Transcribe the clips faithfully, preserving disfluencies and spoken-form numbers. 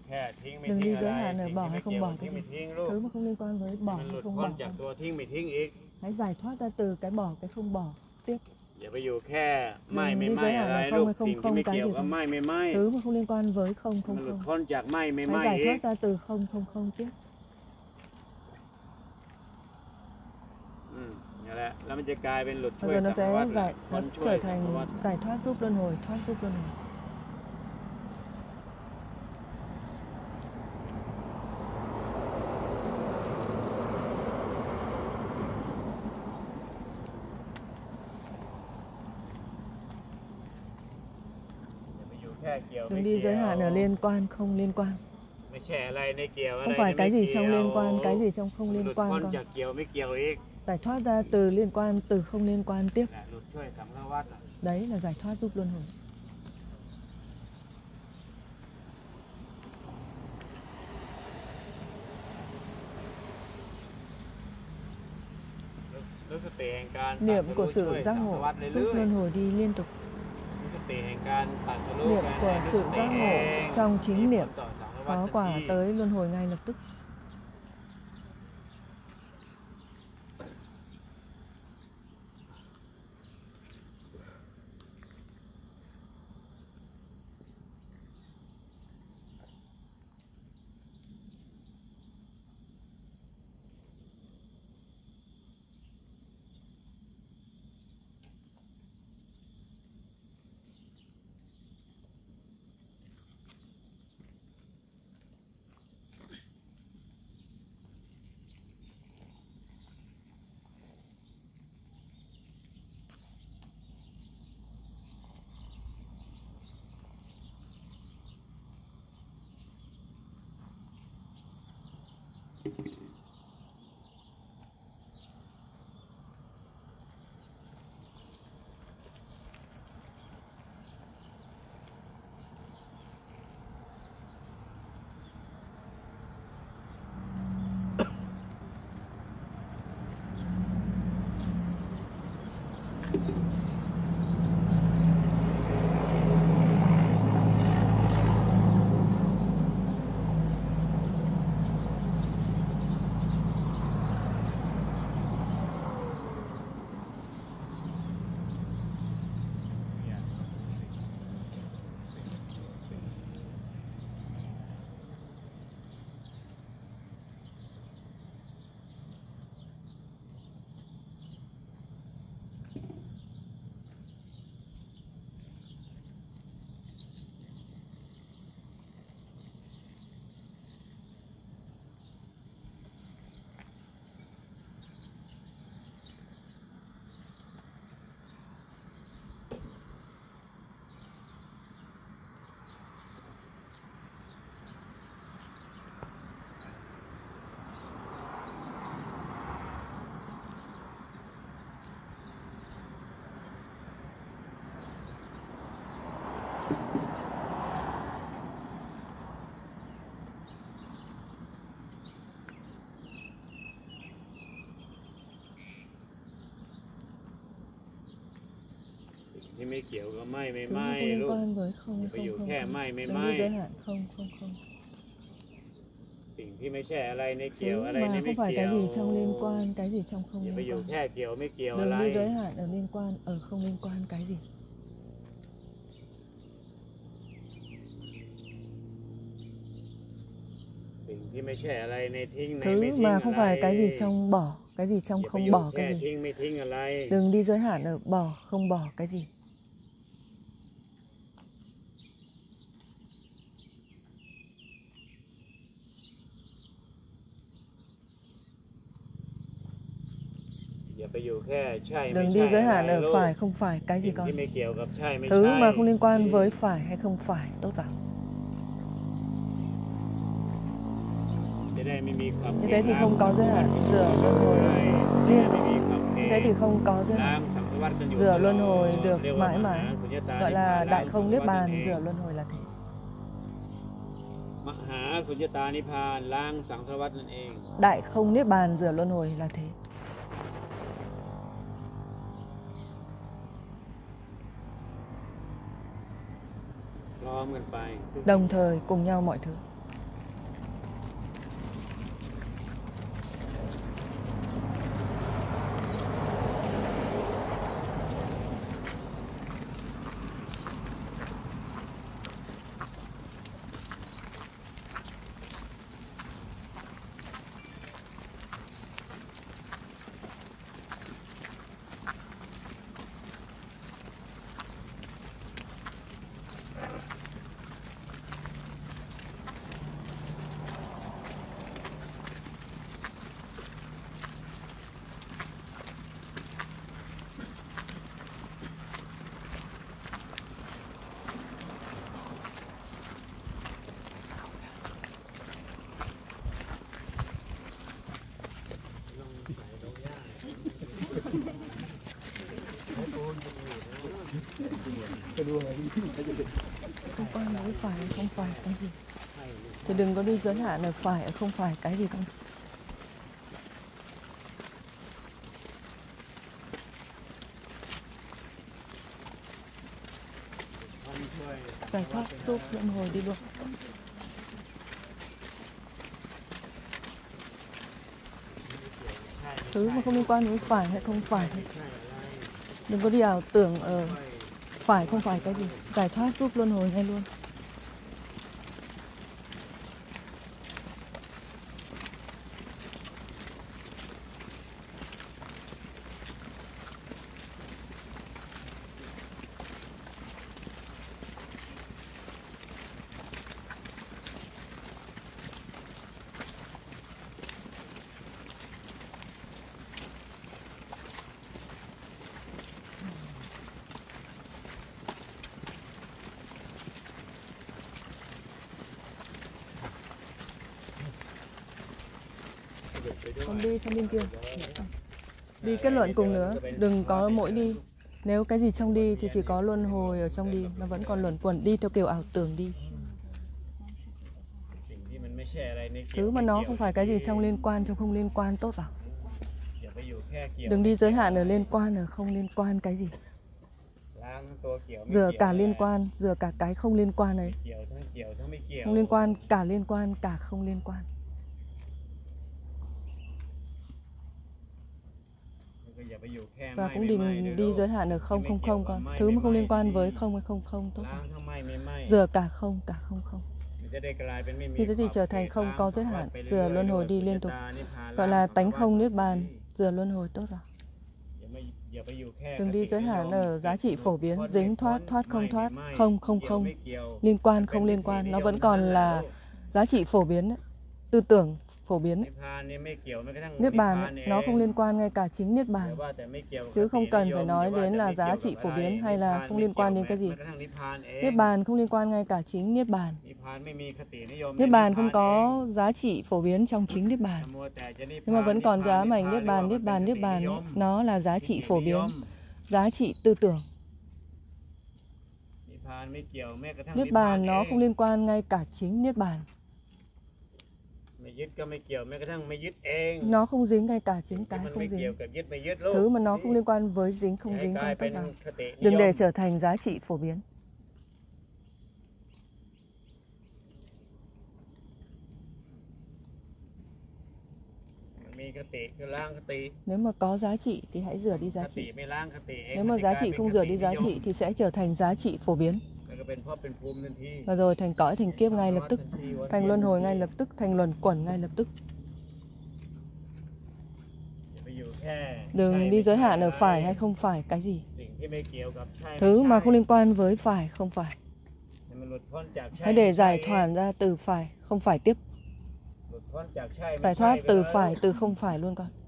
แค่ทิ้งไม่ Đừng ทิ้ง đi อะ giới ไร hạn ở สิ่ง bỏ ที่ hay ไม่ không เกี่ยว bỏ กับ cái ทิ้ง gì. ไม่ทิ้งลูก Thứ mà không liên quan với ให้ bỏ มันห hay ลุด không พ้น bỏ จาก không. ตัวทิ้งไม่ทิ้งอีก Hãy giải thoát ra từ cái bỏ cái không bỏ tiếp. อย่าไปอยู่แค่ไม่ Đừng ไม่ đi ไม่ giới อะ hạn ไร ở ลู không ก hay สิ่ง không ที่ không ไม่ cái เกี่ยว gì กับ thôi. ไม่ไม่ไม่ Thứ mà không liên quan với không ให้ không มันหลุด không. พ้นจากไม่ไม่ Hãy ไม่ giải อีก thoát ra từ không không không tiếp. อืมนี่แหละแล้วมันจะกลายเป็นหลุด Và ช่วย rồi nó สังสารวั sẽ ฏ giải พ้ nó นช่วย trở สังสาร thành วัฏ giải thoát giúp luân hồi, thoát giúp luân hồi. แค่เกี่ยวไม่ Đừng เกี่ đi ยว giới hạn ở liên quan không liên quan. ไม่ใช่อะไรในเกี่ยวอะไร Không phải ใน cái ไม่ gì เกี่ยว trong liên quan, cái gì trong không หลุ liên ดพ้น quan con. จากเกี่ยวไม่เกี่ยวอีก Giải thoát ra từ liên quan, từ không liên quan tiếp. นั่นแหละหลุดช่วยสังสารวัฏน่ะ Đấy là giải thoát giúp luân hồi. รู้สติแห่งการ Niệm ตัด của สู้ช่วย sự สั giác งสาร ngộ วัฏ giúp เรื่อย luân hồi đi liên tục. ๆรู้สติแห่งการตัดสู้ Niệm การ của รู้ sự สติ giác เอ ngộ ง trong มี chính ผ niệm ลต่อสังสารวัฏ có ทัน quả ที tới luân hồi ngay lập tức. Thì mấy kiểu có may may Thứ mà may không liên luôn. quan với không Phải không dụ không khe không. may may Đừng đi may. giới hạn không không không. สิ่งที่ไม่ใช่อะไรในเกี่ยว Thứ อะไรใน mà ไม่ không phải เกี่ย cái ว gì trong liên quan, cái gì trong không อย่าไป liên อยู่ quan. แค่เกี่ยวไม่เกี่ยวอะไร Đừng đi giới hạn ở liên quan, ở không liên quan cái gì. สิ่งที่ไม่ใช่อะไรในทิ้งใน Thứ ไม่ทิ้ง mà อะ không ไร phải cái gì trong bỏ, cái gì อ trong ย่าไป không อยู่ bỏ แค่ cái gì. ทิ้งไม่ทิ้งอะไร Đừng đi giới hạn ở bỏ, không bỏ cái gì. อย่าไปอยู่แค่ใช่ไม่ Đừng ใช่ đi giới อะไร hạn ở ลูก phải không phải cái สิ่ gì งที่ con. ไม่เกี่ยวกับใช่ไม่ Thứ ใช่ mà không liên quan với phải hay không phải tốt vào. จะได้ไม่มีความ Như thế thì ล้าง không có giới hạn สัง rửa สารวัฏ luân กัน hồi อยู่ liên ไม่มี tục. ความ Như thế thì không có giới ล้าง hạn. สังสารวัฏกันอยู่ Rửa ตลอ luân hồi ด được เรียกว่า mãi มหา mãi. สุญญตา Gọi นิพพาน là ล้าง đại สัง không สาร niết วัฏนั่น bàn เอง rửa luân hồi là thế. มหาสุญญตานิพพานล้างสังสารวัฏนั่นเอง Đại không niết bàn rửa luân hồi là thế. พร้อมกันไป Đồng thời cùng nhau mọi thứ. Không quan với phải hay không phải cái gì. Thì đừng có đi giới hạn ở phải ở không phải cái gì cả. Giải thoát giúp luân hồi đi được. Thứ mà không liên quan với phải hay không phải. Đừng có đi ảo tưởng ở phải không phải cái gì. Giải thoát giúp luân hồi ngay luôn. Không đi sang bên kia. Đi kết luận cùng nữa. Đừng có mỗi đi. Nếu cái gì trong đi thì chỉ có luân hồi ở trong đi. Nó vẫn còn luẩn quẩn đi theo kiểu ảo tưởng đi. Thứ mà nó không phải cái gì trong liên quan, trong không liên quan tốt vào. Đừng đi giới hạn ở liên quan, ở không liên quan cái gì. Rửa cả liên quan, rửa cả cái không liên quan ấy. Không liên quan, cả liên quan, cả không liên quan. Và cũng đừng đi giới hạn ở không không không con. Thứ mà không liên quan với không hay không không tốt vào. Rửa cả không, cả không không. Khi thế thì trở thành không có giới hạn. Rửa luân hồi đi liên tục. Gọi là tánh không niết bàn. Rửa luân hồi tốt vào. Đừng đi giới hạn ở giá trị phổ biến. Dính thoát, thoát không thoát. Không không không. Liên quan không liên quan. Nó vẫn còn là giá trị phổ biến đấy. Tư tưởng phổ biến ấy. Niết bàn ấy, nó không liên quan ngay cả chính niết bàn. Chứ không cần phải nói đến là giá trị phổ biến hay là không liên quan đến cái gì. Niết bàn không liên quan ngay cả chính niết bàn. Niết bàn không có giá trị phổ biến trong chính niết bàn. Nhưng mà vẫn còn giá mảnh niết bàn, niết bàn, niết bàn ấy, nó là giá trị phổ biến, giá trị tư tưởng. Niết bàn nó không liên quan ngay cả chính niết bàn. Nó không dính ngay cả chính cái không dính. Thứ mà nó không liên quan với dính không dính con tất cả. Đừng để trở thành giá trị phổ biến. Nếu mà có giá trị thì hãy rửa đi giá trị. Nếu mà giá trị không rửa đi giá trị thì sẽ trở thành giá trị phổ biến. Và rồi thành cõi thành kiếp ngay lập tức, thành luân hồi ngay lập tức, thành luẩn quẩn ngay lập tức. Đừng đi giới hạn ở phải hay không phải cái gì. Thứ mà không liên quan với phải, không phải. Hãy để giải thoát ra từ phải, không phải tiếp. Giải thoát từ phải, từ không phải luôn con.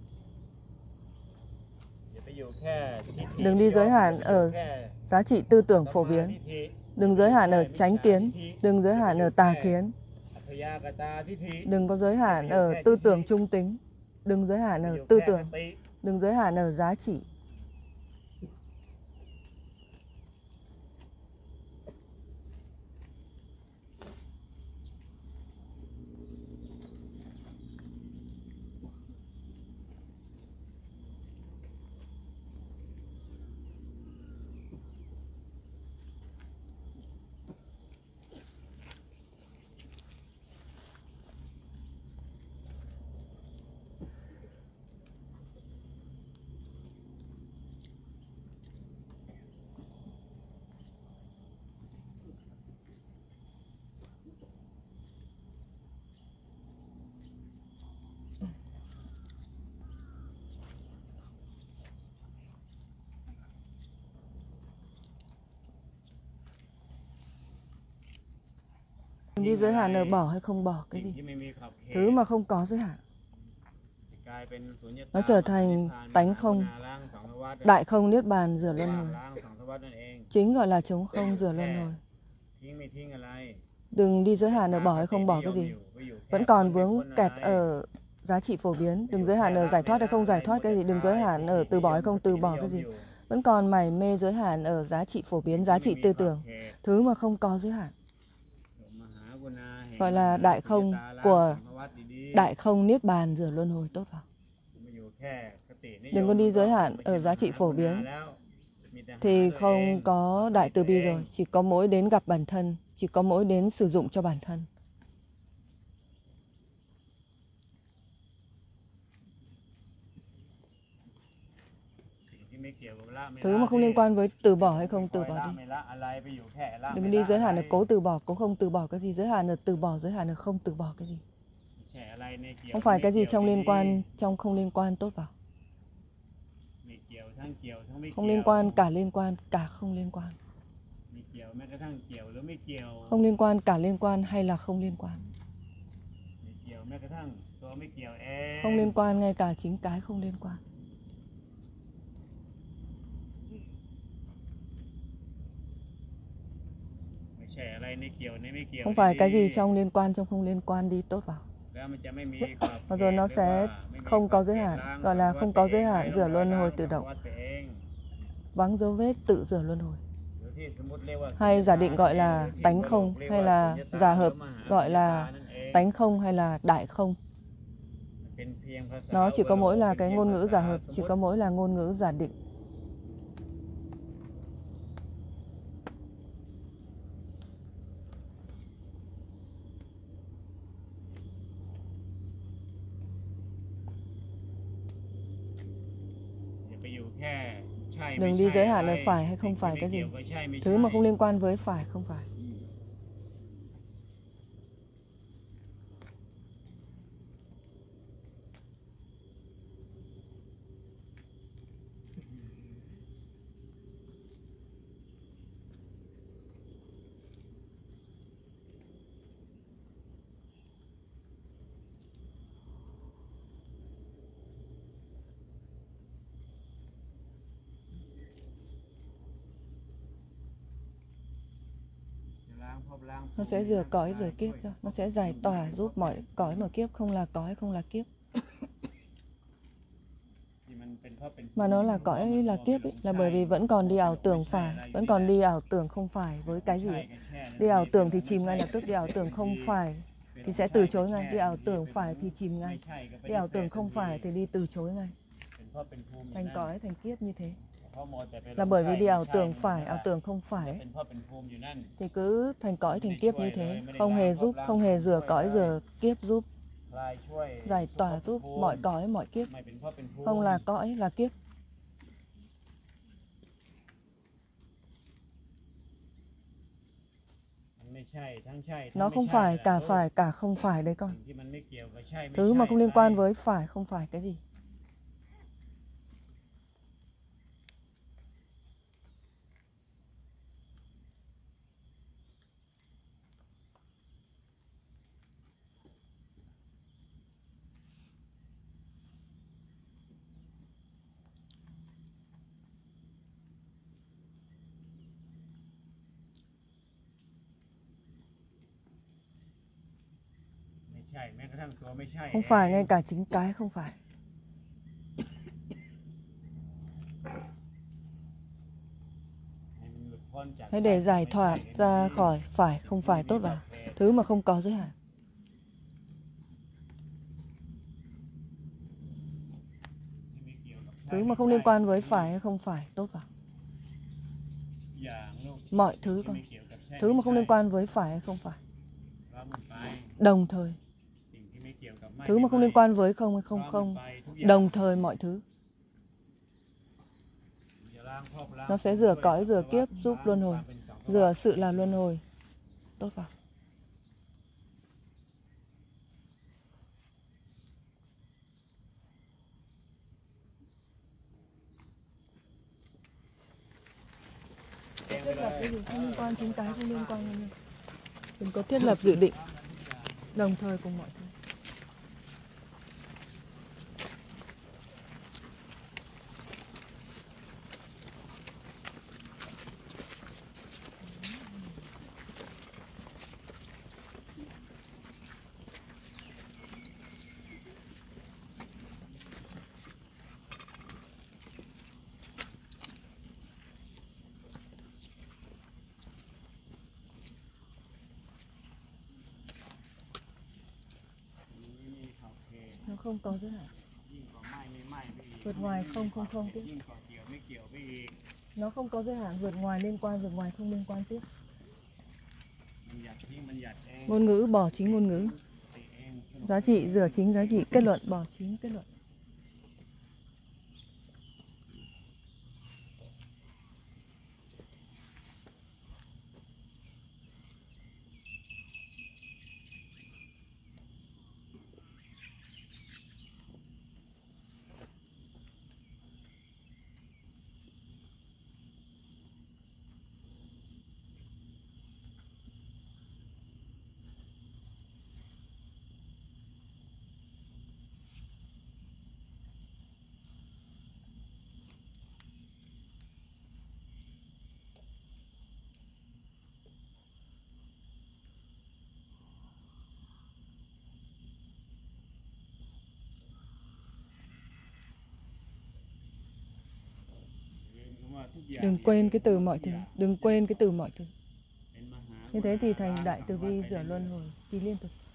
Đừng đi giới hạn ở giá trị tư tưởng phổ biến. Đừng giới hạn ở chánh kiến. Đừng giới hạn ở tà kiến. Đừng có giới hạn ở tư tưởng trung tính. Đừng giới hạn ở tư tưởng. Đừng giới hạn ở giá trị. Đi giới hạn ở bỏ hay không bỏ cái gì. Thứ mà không có giới hạn, nó trở thành tánh không, đại không niết bàn rửa luân hồi. Chính gọi là chống không rửa luân hồi. Đừng đi giới hạn ở bỏ hay không bỏ cái gì. Vẫn còn vướng kẹt ở giá trị phổ biến. Đừng giới hạn ở giải thoát hay không giải thoát cái gì. Đừng giới hạn ở từ bỏ hay không từ bỏ cái gì. vẫn còn mải mê giới hạn ở giá trị phổ biến, giá trị tư tưởng, thứ mà không có giới hạn, gọi là đại không của đại không niết bàn rửa luân hồi tốt vào. Đừng có đi giới hạn ở giá trị phổ biến thì không có đại từ bi rồi, chỉ có mỗi đến gặp bản thân, chỉ có mỗi đến sử dụng cho bản thân. Thứ mà không liên quan với từ bỏ hay không từ bỏ đi. Đừng đi giới hạn là cố từ bỏ, cũng không từ bỏ cái gì. Giới hạn là từ bỏ, giới hạn là không từ bỏ cái gì. Không phải cái gì trong liên quan, trong không liên quan tốt vào. Không liên quan, cả liên quan, cả không liên quan. Không liên quan, cả liên quan hay là không liên quan. Không liên quan, ngay cả chính cái không liên quan. Không phải cái gì trong liên quan, trong không liên quan đi tốt vào. Và rồi nó sẽ không có giới hạn, gọi là không có giới hạn, rửa luân hồi tự động. Vắng dấu vết, tự rửa luân hồi. Hay giả định gọi là tánh không, hay là giả hợp gọi là tánh không hay là đại không. Nó chỉ có mỗi là cái ngôn ngữ giả hợp, chỉ có mỗi là ngôn ngữ giả định. Đừng đi giới hạn là phải hay không phải cái gì. Thứ mà không liên quan với phải không phải. Nó sẽ rửa cõi rửa kiếp cho. Nó sẽ giải tỏa giúp mọi cõi mở kiếp, không là cõi, không là kiếp. Mà nó là cõi là kiếp ấy, là bởi vì vẫn còn đi ảo tưởng phải, vẫn còn đi ảo tưởng không phải với cái gì ấy. Đi ảo tưởng thì chìm ngay lập tức, đi ảo tưởng không phải thì sẽ từ chối ngay, đi ảo tưởng phải thì chìm ngay, đi ảo tưởng không phải thì đi từ chối ngay. Thành cõi, thành kiếp như thế. Là bởi vì đi ảo tưởng phải, ảo tưởng không phải ấy, thì cứ thành cõi thành kiếp như thế, không hề giúp, không hề rửa cõi rửa kiếp giúp, giải tỏa giúp mọi cõi mọi kiếp, không là cõi là kiếp. Nó không phải, cả phải, cả không phải đấy con. Thứ mà không liên quan với phải, không phải cái gì. Không phải, ngay cả chính cái không phải. Hãy để giải thoát ra khỏi phải, không phải tốt vào. Thứ mà không có giới hạn. Thứ mà không liên quan với phải hay không phải tốt vào. Mọi thứ con. Thứ mà không liên quan với phải hay không phải. Đồng thời. Thứ mà không liên quan với không hay không không. Đồng thời mọi thứ. Nó sẽ rửa cõi, rửa kiếp, giúp luân hồi. Rửa sự là luân hồi. Tốt vào. Thiết lập cái gì không liên quan, chính cái không liên quan nhau. Đừng có thiết lập dự định. Đồng thời cùng mọi thứ. không có giới hạn. ยิ่งกว่าไหม้ไม่ไหม้ไปอีก vượt ngoài không không không tiếp. ยิ่งกว่าเกี่ยวไม่เกี่ยวไปอีก Nó không có giới hạn, vượt ngoài liên quan, vượt ngoài không liên quan tiếp. มันหยัดยิ่งมันหยัดเอง Ngôn ngữ bỏ chính ngôn ngữ. ไปเอง Giá trị rửa chính giá trị, kết luận bỏ chính kết luận. ว่าทุกอย่าง Đừng quên cái từ mọi thứ, đừng quên cái từ mọi thứ. เป็นมหา Như thế thì thành đại từ bi rửa luân hồi đi liên tục.